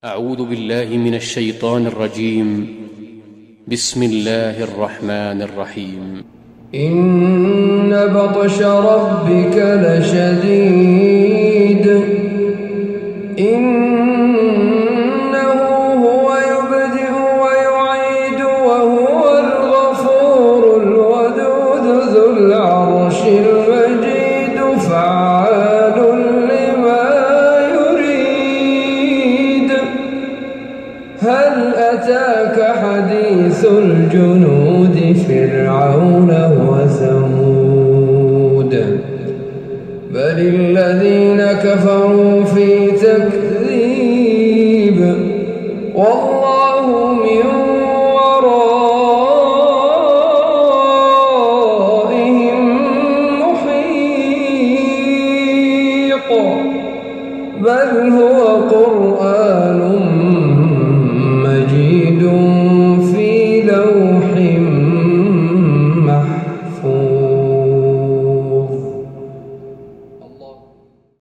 أعوذ بالله من الشيطان الرجيم. بسم الله الرحمن الرحيم. إن بطش ربك لشديد إنه هو يبدئ ويعيد وهو الغفور الودود ذو العرش المجيد فعال لما يريد هل أتاك حديث الجنود فرعون وثمود بل الذين كفروا في تكذيب والله من ورائهم محيط بل هو قرآن